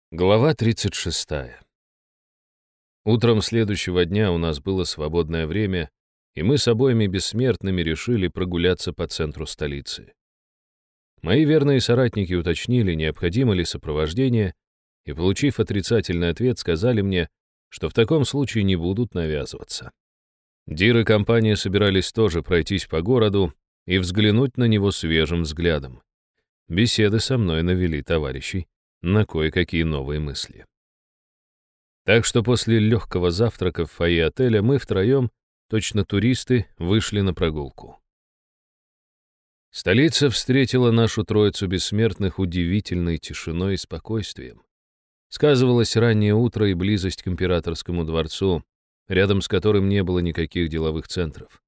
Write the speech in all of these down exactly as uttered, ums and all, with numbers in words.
Глава тридцать шестая. Утром следующего дня у нас было свободное время, и мы с обоими бессмертными решили прогуляться по центру столицы. Мои верные соратники уточнили, необходимо ли сопровождение, и, получив отрицательный ответ, сказали мне, что в таком случае не будут навязываться. Дир и компания собирались тоже пройтись по городу и взглянуть на него свежим взглядом. Беседы со мной навели товарищей на кое-какие новые мысли. Так что после легкого завтрака в фойе отеля мы втроем, точно туристы, вышли на прогулку. Столица встретила нашу троицу бессмертных удивительной тишиной и спокойствием. Сказывалось раннее утро и близость к императорскому дворцу, рядом с которым не было никаких деловых центров.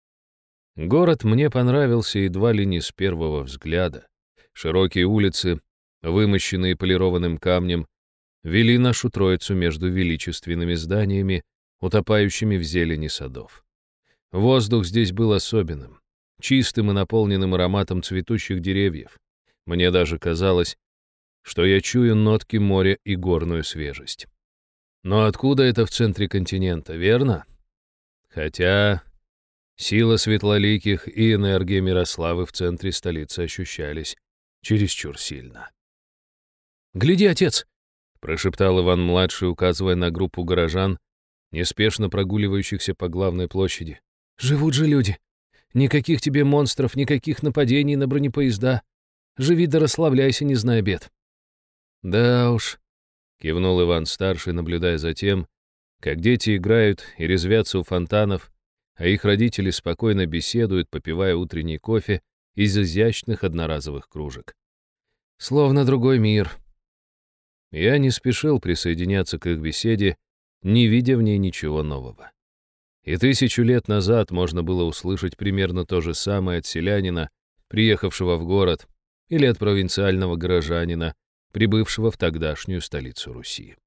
Город мне понравился едва ли не с первого взгляда. Широкие улицы, вымощенные полированным камнем, вели нашу троицу между величественными зданиями, утопающими в зелени садов. Воздух здесь был особенным, чистым и наполненным ароматом цветущих деревьев. Мне даже казалось, что я чую нотки моря и горную свежесть. Но откуда это в центре континента, верно? Хотя сила светлоликих и энергия Мирославы в центре столицы ощущались чересчур сильно. «Гляди, отец!» — прошептал Иван-младший, указывая на группу горожан, неспешно прогуливающихся по главной площади. «Живут же люди! Никаких тебе монстров, никаких нападений на бронепоезда. Живи да расслабляйся, не зная бед». «Да уж», — кивнул Иван-старший, наблюдая за тем, как дети играют и резвятся у фонтанов, а их родители спокойно беседуют, попивая утренний кофе из изящных одноразовых кружек. «Словно другой мир». Я не спешил присоединяться к их беседе, не видя в ней ничего нового. И тысячу лет назад можно было услышать примерно то же самое от селянина, приехавшего в город, или от провинциального горожанина, прибывшего в тогдашнюю столицу Руси.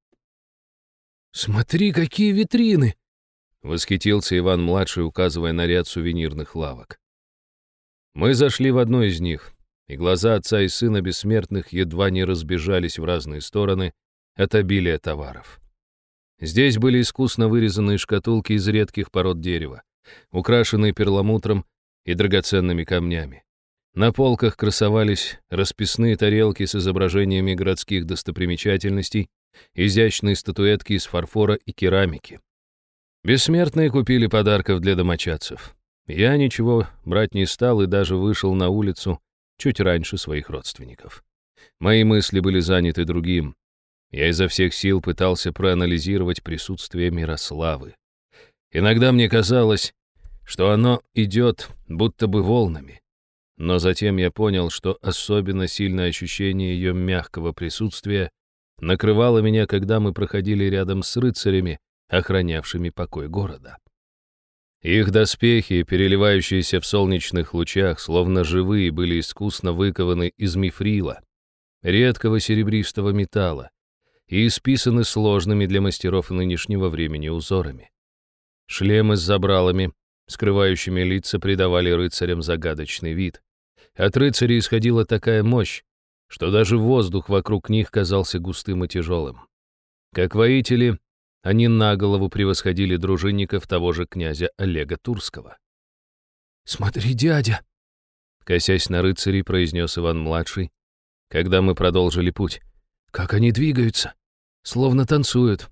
«Смотри, какие витрины!» — восхитился Иван-младший, указывая на ряд сувенирных лавок. Мы зашли в одну из них, и глаза отца и сына бессмертных едва не разбежались в разные стороны от обилия товаров. Здесь были искусно вырезанные шкатулки из редких пород дерева, украшенные перламутром и драгоценными камнями. На полках красовались расписные тарелки с изображениями городских достопримечательностей, изящные статуэтки из фарфора и керамики. Бессмертные купили подарков для домочадцев. Я ничего брать не стал и даже вышел на улицу чуть раньше своих родственников. Мои мысли были заняты другим. Я изо всех сил пытался проанализировать присутствие Мирославы. Иногда мне казалось, что оно идет будто бы волнами. Но затем я понял, что особенно сильное ощущение ее мягкого присутствия накрывало меня, когда мы проходили рядом с рыцарями, охранявшими покой города. Их доспехи, переливающиеся в солнечных лучах, словно живые, были искусно выкованы из мифрила, редкого серебристого металла, и исписаны сложными для мастеров нынешнего времени узорами. Шлемы с забралами, скрывающими лица, придавали рыцарям загадочный вид. От рыцарей исходила такая мощь, что даже воздух вокруг них казался густым и тяжелым. Как воители, они на голову превосходили дружинников того же князя Олега Турского. «Смотри, дядя!» — косясь на рыцарей, произнес Иван-младший, когда мы продолжили путь. «Как они двигаются! Словно танцуют!»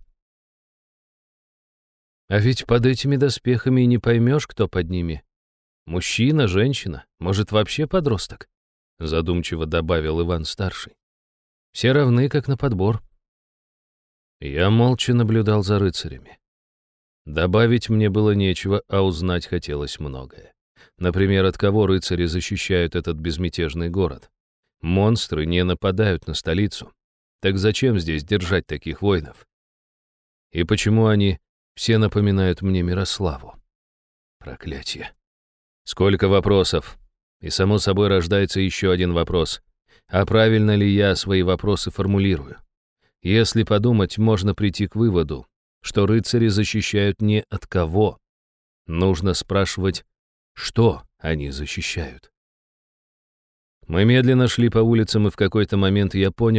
«А ведь под этими доспехами и не поймешь, кто под ними. Мужчина, женщина, может, вообще подросток?» — задумчиво добавил Иван-старший. «Все равны, как на подбор». Я молча наблюдал за рыцарями. Добавить мне было нечего, а узнать хотелось многое. Например, от кого рыцари защищают этот безмятежный город? Монстры не нападают на столицу. Так зачем здесь держать таких воинов? И почему они все напоминают мне Мирославу? Проклятие. Сколько вопросов. И, само собой, рождается еще один вопрос. А правильно ли я свои вопросы формулирую? Если подумать, можно прийти к выводу, что рыцари защищают не от кого. Нужно спрашивать, что они защищают. Мы медленно шли по улицам, и в какой-то момент я понял,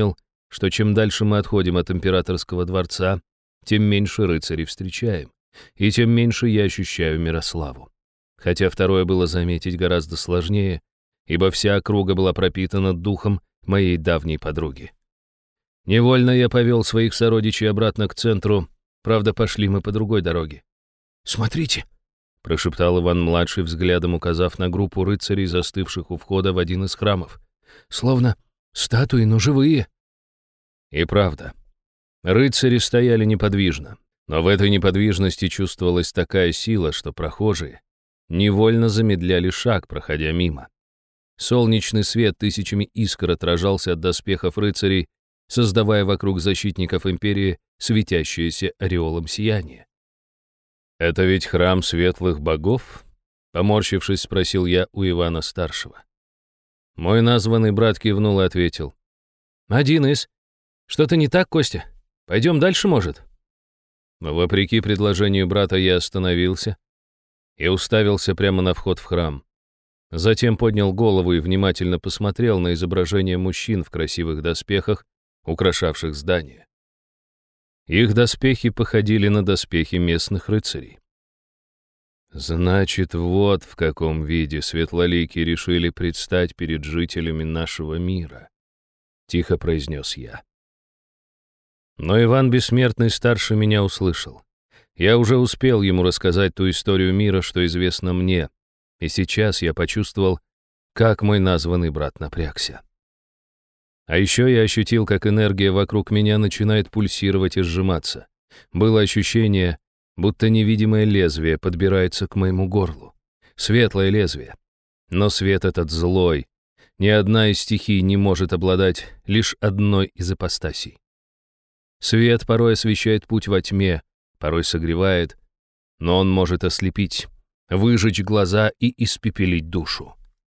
что чем дальше мы отходим от императорского дворца, тем меньше рыцарей встречаем, и тем меньше я ощущаю Мирославу. Хотя второе было заметить гораздо сложнее, ибо вся округа была пропитана духом моей давней подруги. Невольно я повел своих сородичей обратно к центру, правда, пошли мы по другой дороге. «Смотрите!» — прошептал Иван-младший, взглядом указав на группу рыцарей, застывших у входа в один из храмов. «Словно статуи, но живые!» И правда, рыцари стояли неподвижно, но в этой неподвижности чувствовалась такая сила, что прохожие невольно замедляли шаг, проходя мимо. Солнечный свет тысячами искр отражался от доспехов рыцарей, создавая вокруг защитников империи светящееся ореолом сияние. «Это ведь храм светлых богов?» — поморщившись, спросил я у Ивана-старшего. Мой названный брат кивнул и ответил. «Один из. Что-то не так, Костя? Пойдем дальше, может?» Но вопреки предложению брата я остановился и уставился прямо на вход в храм. Затем поднял голову и внимательно посмотрел на изображения мужчин в красивых доспехах, украшавших здание. Их доспехи походили на доспехи местных рыцарей. Значит, вот в каком виде светлоликие решили предстать перед жителями нашего мира, тихо произнес я. Но Иван Бессмертный старше меня услышал. Я уже успел ему рассказать ту историю мира, что известно мне, и сейчас я почувствовал, как мой названный брат напрягся. А еще я ощутил, как энергия вокруг меня начинает пульсировать и сжиматься. Было ощущение, будто невидимое лезвие подбирается к моему горлу. Светлое лезвие. Но свет этот злой. Ни одна из стихий не может обладать лишь одной из ипостасей. Свет порой освещает путь во тьме, порой согревает, но он может ослепить, выжечь глаза и испепелить душу.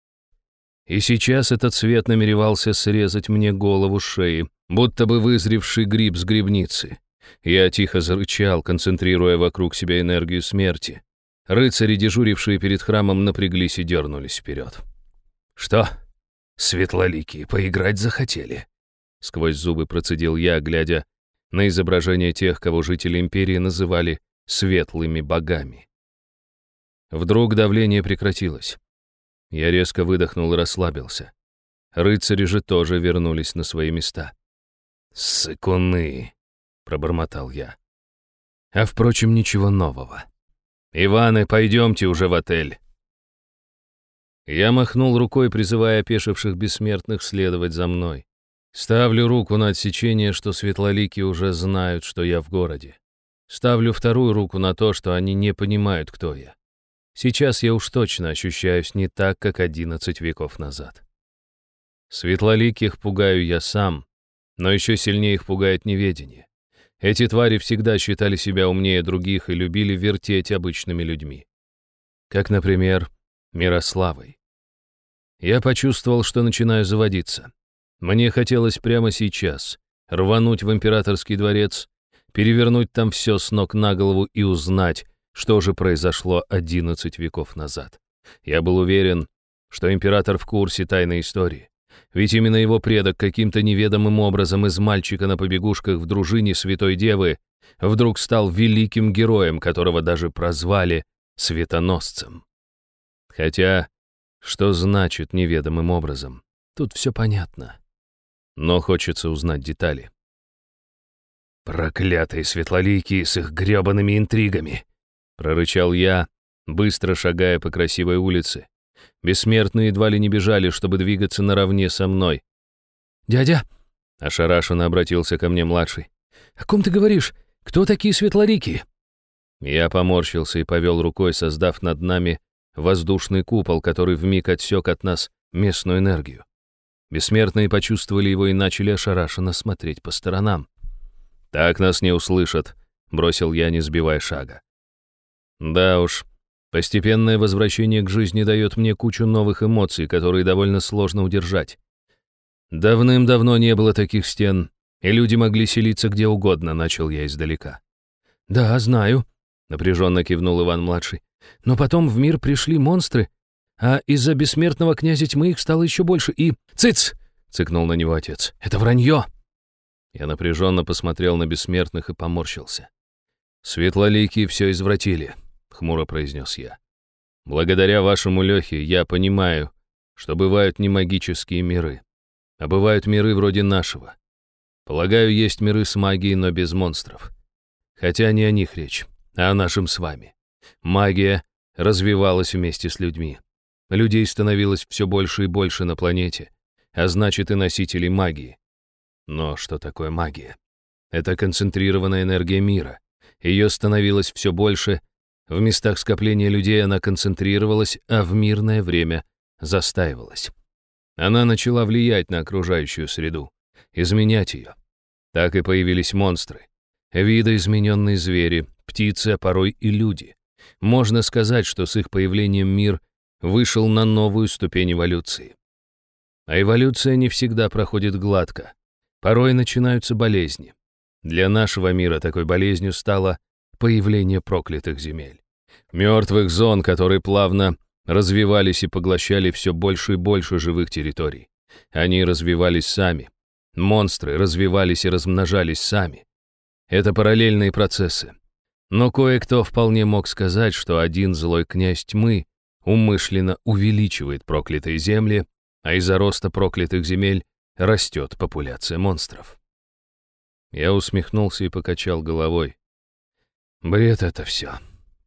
И сейчас этот свет намеревался срезать мне голову с шеи, будто бы вызревший гриб с грибницы. Я тихо зарычал, концентрируя вокруг себя энергию смерти. Рыцари, дежурившие перед храмом, напряглись и дернулись вперед. «Что, светлоликие, поиграть захотели?» Сквозь зубы процедил я, глядя на изображение тех, кого жители империи называли светлыми богами. Вдруг давление прекратилось. Я резко выдохнул и расслабился. Рыцари же тоже вернулись на свои места. «Сыкуны!» — пробормотал я. А, впрочем, ничего нового. «Иваны, пойдемте уже в отель!» Я махнул рукой, призывая опешивших бессмертных следовать за мной. Ставлю руку на отсечение, что светлоликие уже знают, что я в городе. Ставлю вторую руку на то, что они не понимают, кто я. Сейчас я уж точно ощущаюсь не так, как одиннадцать веков назад. Светлоликих пугаю я сам, но еще сильнее их пугает неведение. Эти твари всегда считали себя умнее других и любили вертеть обычными людьми. Как, например, Мирославой. Я почувствовал, что начинаю заводиться. Мне хотелось прямо сейчас рвануть в императорский дворец, перевернуть там все с ног на голову и узнать, что же произошло одиннадцать веков назад. Я был уверен, что император в курсе тайной истории. Ведь именно его предок каким-то неведомым образом из мальчика на побегушках в дружине Святой Девы вдруг стал великим героем, которого даже прозвали Светоносцем. Хотя, что значит неведомым образом? Тут все понятно. Но хочется узнать детали. «Проклятые светлоликие с их грёбаными интригами!» — прорычал я, быстро шагая по красивой улице. Бессмертные едва ли не бежали, чтобы двигаться наравне со мной. «Дядя!» — ошарашенно обратился ко мне младший. «О ком ты говоришь? Кто такие светлоликие?» Я поморщился и повел рукой, создав над нами воздушный купол, который вмиг отсек от нас местную энергию. Бессмертные почувствовали его и начали ошарашенно смотреть по сторонам. «Так нас не услышат», — бросил я, не сбивая шага. Да уж, постепенное возвращение к жизни дает мне кучу новых эмоций, которые довольно сложно удержать. Давным-давно не было таких стен, и люди могли селиться где угодно, начал я издалека. «Да, знаю», — напряженно кивнул Иван-младший. «Но потом в мир пришли монстры, а из-за бессмертного князя тьмы их стало еще больше, и...» «Цыц!» — цыкнул на него отец. «Это вранье!» Я напряженно посмотрел на бессмертных и поморщился. «Светлоликие все извратили», — хмуро произнес я. «Благодаря вашему Лехе я понимаю, что бывают не магические миры, а бывают миры вроде нашего. Полагаю, есть миры с магией, но без монстров. Хотя не о них речь, а о нашем с вами. Магия развивалась вместе с людьми. Людей становилось все больше и больше на планете, а значит и носителей магии. Но что такое магия? Это концентрированная энергия мира. Ее становилось все больше. В местах скопления людей она концентрировалась, а в мирное время застаивалась. Она начала влиять на окружающую среду, изменять ее. Так и появились монстры. Видоизмененные звери, птицы, а порой и люди. Можно сказать, что с их появлением мир вышел на новую ступень эволюции. А эволюция не всегда проходит гладко. Порой начинаются болезни. Для нашего мира такой болезнью стало появление проклятых земель. Мертвых зон, которые плавно развивались и поглощали все больше и больше живых территорий. Они развивались сами. Монстры развивались и размножались сами. Это параллельные процессы. Но кое-кто вполне мог сказать, что один злой князь тьмы умышленно увеличивает проклятые земли, а из-за роста проклятых земель растет популяция монстров. Я усмехнулся и покачал головой. Бред это все.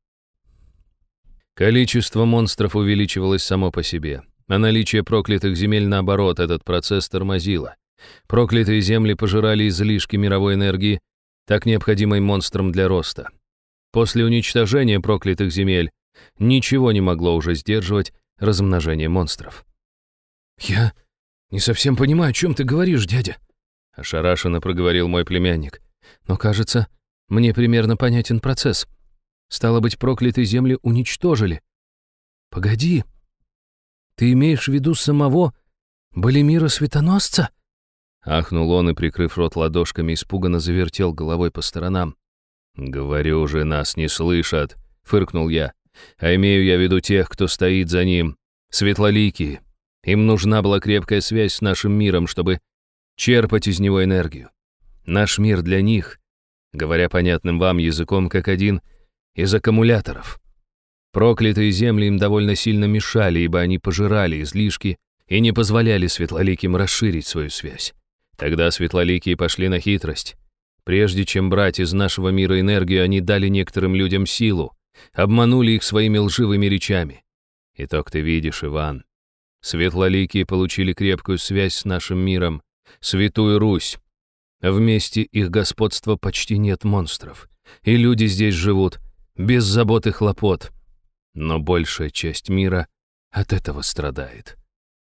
Количество монстров увеличивалось само по себе, а наличие проклятых земель, наоборот, этот процесс тормозило. Проклятые земли пожирали излишки мировой энергии, так необходимой монстрам для роста. После уничтожения проклятых земель ничего не могло уже сдерживать размножение монстров. «Я не совсем понимаю, о чем ты говоришь, дядя», — ошарашенно проговорил мой племянник. «Но, кажется, мне примерно понятен процесс. Стало быть, проклятые земли уничтожили. Погоди, ты имеешь в виду самого Балимира Светоносца?» Ахнул он и, прикрыв рот ладошками, испуганно завертел головой по сторонам. «Говорю же, нас не слышат», — фыркнул я. «А имею я в виду тех, кто стоит за ним. Светлоликие. Им нужна была крепкая связь с нашим миром, чтобы черпать из него энергию. Наш мир для них, говоря понятным вам языком, как один из аккумуляторов. Проклятые земли им довольно сильно мешали, ибо они пожирали излишки и не позволяли светлоликим расширить свою связь. Тогда светлоликие пошли на хитрость. Прежде чем брать из нашего мира энергию, они дали некоторым людям силу, обманули их своими лживыми речами. Итог ты видишь, Иван. Светлоликие получили крепкую связь с нашим миром, Святую Русь. Вместе их господства почти нет монстров, и люди здесь живут без забот и хлопот. Но большая часть мира от этого страдает.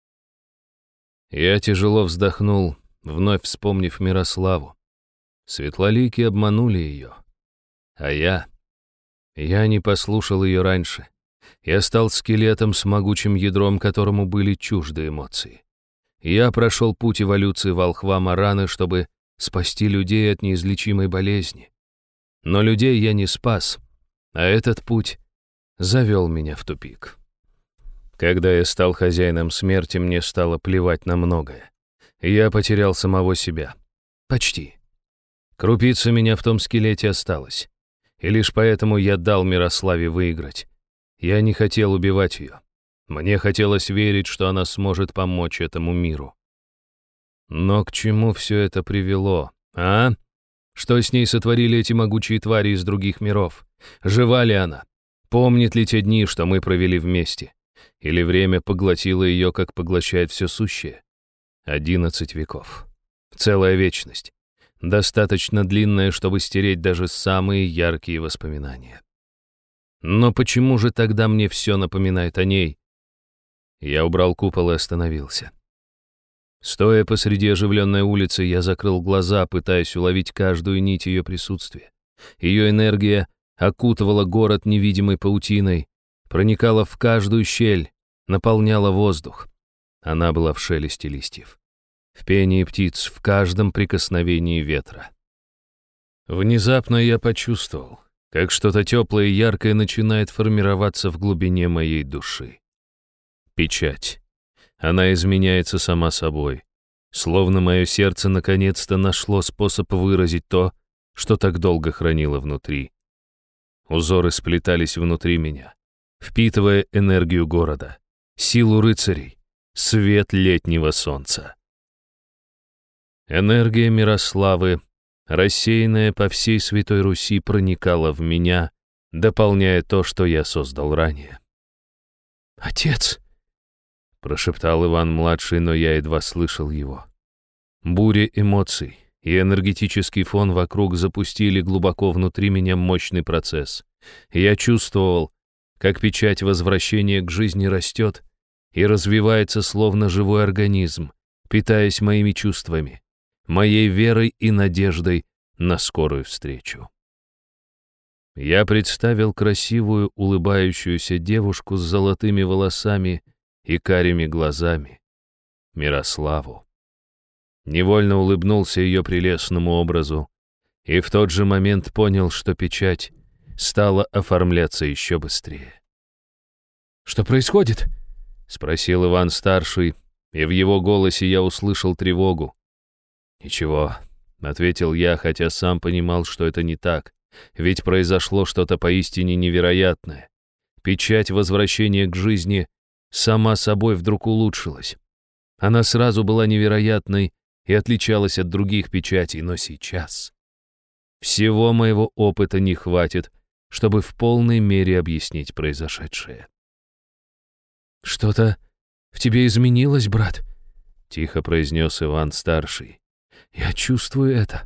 Я тяжело вздохнул, вновь вспомнив Мирославу. Светлоликие обманули ее. А я... Я не послушал ее раньше. Я стал скелетом с могучим ядром, которому были чужды эмоции. Я прошел путь эволюции волхва Мараны, чтобы спасти людей от неизлечимой болезни. Но людей я не спас, а этот путь завел меня в тупик. Когда я стал хозяином смерти, мне стало плевать на многое. Я потерял самого себя. Почти. Крупица меня в том скелете осталась. И лишь поэтому я дал Мирославе выиграть. Я не хотел убивать ее. Мне хотелось верить, что она сможет помочь этому миру. Но к чему все это привело, а? Что с ней сотворили эти могучие твари из других миров? Жива ли она? Помнит ли те дни, что мы провели вместе? Или время поглотило ее, как поглощает все сущее? Одиннадцать веков. Целая вечность. Достаточно длинная, чтобы стереть даже самые яркие воспоминания. Но почему же тогда мне все напоминает о ней? Я убрал купол и остановился. Стоя посреди оживленной улицы, я закрыл глаза, пытаясь уловить каждую нить ее присутствия. Ее энергия окутывала город невидимой паутиной, проникала в каждую щель, наполняла воздух. Она была в шелесте листьев, в пении птиц, в каждом прикосновении ветра. Внезапно я почувствовал, как что-то теплое и яркое начинает формироваться в глубине моей души. Печать. Она изменяется сама собой. Словно мое сердце наконец-то нашло способ выразить то, что так долго хранило внутри. Узоры сплетались внутри меня, впитывая энергию города, силу рыцарей, свет летнего солнца. Энергия Мирославы, рассеянная по всей Святой Руси, проникала в меня, дополняя то, что я создал ранее. «Отец!» — прошептал Иван-младший, но я едва слышал его. Буря эмоций и энергетический фон вокруг запустили глубоко внутри меня мощный процесс. Я чувствовал, как печать возвращения к жизни растет и развивается словно живой организм, питаясь моими чувствами, моей верой и надеждой на скорую встречу. Я представил красивую улыбающуюся девушку с золотыми волосами и карими глазами, Мирославу. Невольно улыбнулся ее прелестному образу и в тот же момент понял, что печать стала оформляться еще быстрее. «Что происходит?» — спросил Иван-старший, и в его голосе я услышал тревогу. «Ничего», — ответил я, хотя сам понимал, что это не так, ведь произошло что-то поистине невероятное. Печать возвращения к жизни сама собой вдруг улучшилась. Она сразу была невероятной и отличалась от других печатей, но сейчас всего моего опыта не хватит, чтобы в полной мере объяснить произошедшее. «Что-то в тебе изменилось, брат?» — тихо произнес Иван-старший. «Я чувствую это».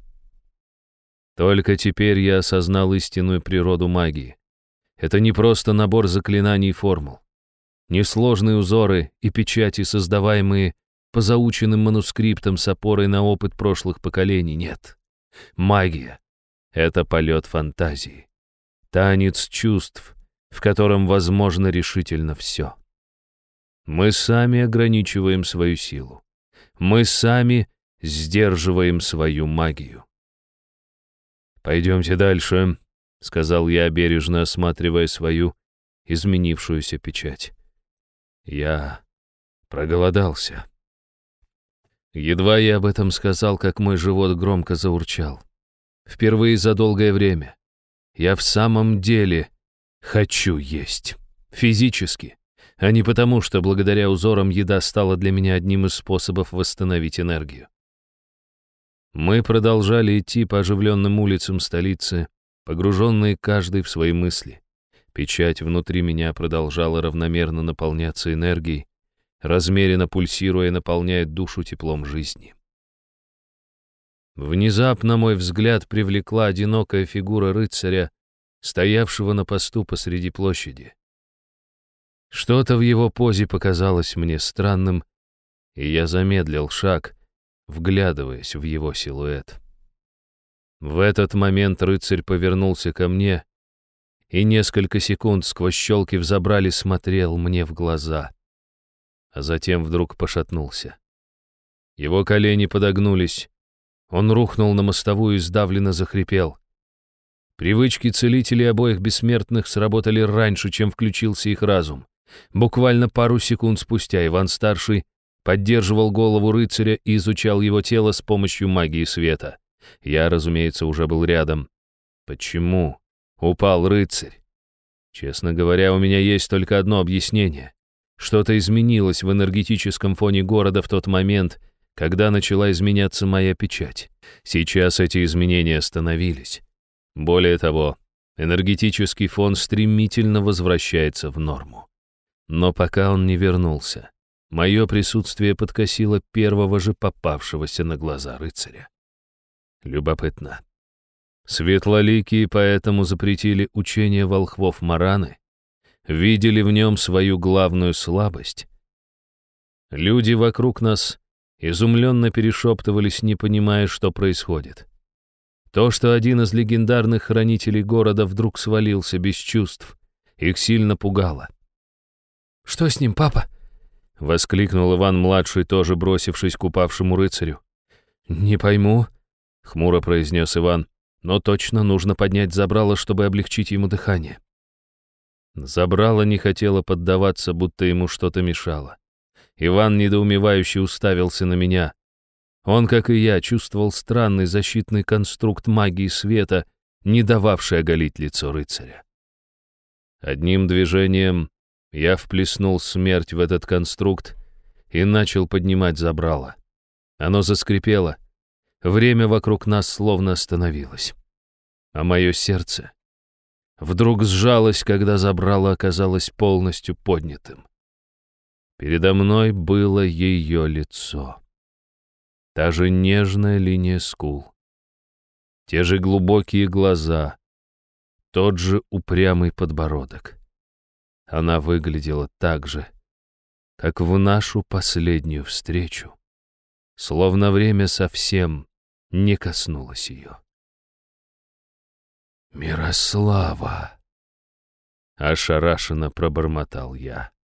Только теперь я осознал истинную природу магии. Это не просто набор заклинаний и формул. Несложные узоры и печати, создаваемые по заученным манускриптам с опорой на опыт прошлых поколений, нет. Магия — это полет фантазии. Танец чувств, в котором возможно решительно все. Мы сами ограничиваем свою силу. Мы сами сдерживаем свою магию. «Пойдемте дальше», — сказал я, бережно осматривая свою изменившуюся печать. Я проголодался. Едва я об этом сказал, как мой живот громко заурчал. Впервые за долгое время я в самом деле хочу есть. Физически, а не потому, что благодаря узорам еда стала для меня одним из способов восстановить энергию. Мы продолжали идти по оживленным улицам столицы, погруженные каждый в свои мысли. Печать внутри меня продолжала равномерно наполняться энергией, размеренно пульсируя, наполняет душу теплом жизни. Внезапно мой взгляд привлекла одинокая фигура рыцаря, стоявшего на посту посреди площади. Что-то в его позе показалось мне странным, и я замедлил шаг, вглядываясь в его силуэт. В этот момент рыцарь повернулся ко мне и несколько секунд сквозь щелки в забрале смотрел мне в глаза, а затем вдруг пошатнулся. Его колени подогнулись, он рухнул на мостовую и сдавленно захрипел. Привычки целителей обоих бессмертных сработали раньше, чем включился их разум. Буквально пару секунд спустя Иван-старший поддерживал голову рыцаря и изучал его тело с помощью магии света. Я, разумеется, уже был рядом. Почему упал рыцарь? Честно говоря, у меня есть только одно объяснение. Что-то изменилось в энергетическом фоне города в тот момент, когда начала изменяться моя печать. Сейчас эти изменения остановились. Более того, энергетический фон стремительно возвращается в норму. Но пока он не вернулся, мое присутствие подкосило первого же попавшегося на глаза рыцаря. Любопытно. Светлоликие поэтому запретили учение волхвов Мараны, видели в нем свою главную слабость. Люди вокруг нас изумленно перешептывались, не понимая, что происходит. То, что один из легендарных хранителей города вдруг свалился без чувств, их сильно пугало. «Что с ним, папа?» — воскликнул Иван-младший, тоже бросившись к упавшему рыцарю. «Не пойму», — хмуро произнес Иван, «но точно нужно поднять забрало, чтобы облегчить ему дыхание». Забрало не хотело поддаваться, будто ему что-то мешало. Иван недоумевающе уставился на меня. Он, как и я, чувствовал странный защитный конструкт магии света, не дававший оголить лицо рыцаря. Одним движением я вплеснул смерть в этот конструкт и начал поднимать забрало. Оно заскрипело, время вокруг нас словно остановилось. А мое сердце вдруг сжалось, когда забрало оказалось полностью поднятым. Передо мной было ее лицо. Та же нежная линия скул, те же глубокие глаза, тот же упрямый подбородок. Она выглядела так же, как в нашу последнюю встречу, словно время совсем не коснулось ее. «Мирослава!» — ошарашенно пробормотал я.